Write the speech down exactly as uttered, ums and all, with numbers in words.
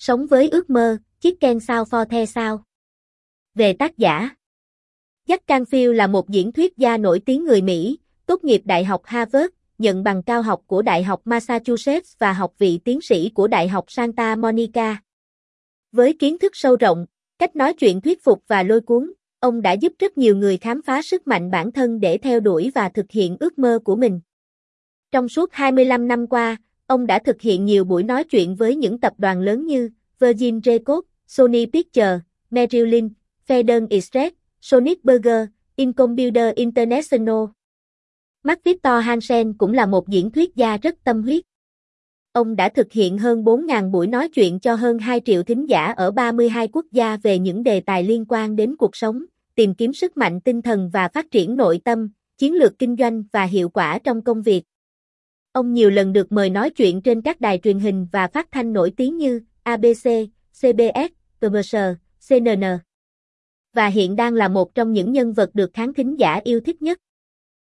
Sống với ước mơ, Chicken Soup for the Soul. Về tác giả. Jack Canfield là một diễn thuyết gia nổi tiếng người Mỹ, tốt nghiệp Đại học Harvard, nhận bằng cao học của Đại học Massachusetts và học vị tiến sĩ của Đại học Santa Monica. Với kiến thức sâu rộng, cách nói chuyện thuyết phục và lôi cuốn, ông đã giúp rất nhiều người khám phá sức mạnh bản thân để theo đuổi và thực hiện ước mơ của mình. Trong suốt hai mươi lăm năm qua, ông đã thực hiện nhiều buổi nói chuyện với những tập đoàn lớn như Virgin Records, Sony Pictures, Merrill Lynch, Federal Express, Sonic Burger, Incombuilder International. Mark Victor Hansen cũng là một diễn thuyết gia rất tâm huyết. Ông đã thực hiện hơn bốn nghìn buổi nói chuyện cho hơn hai triệu thính giả ở ba mươi hai quốc gia về những đề tài liên quan đến cuộc sống, tìm kiếm sức mạnh tinh thần và phát triển nội tâm, chiến lược kinh doanh và hiệu quả trong công việc. Ông nhiều lần được mời nói chuyện trên các đài truyền hình và phát thanh nổi tiếng như a bê xê, xê bê ét, pê bê ét, xê en en. Và hiện đang là một trong những nhân vật được khán thính giả yêu thích nhất.